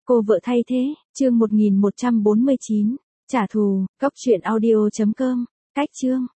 Cô vợ thay thế, chương 1149, trả thù, cóc truyện audio.com, cách chương.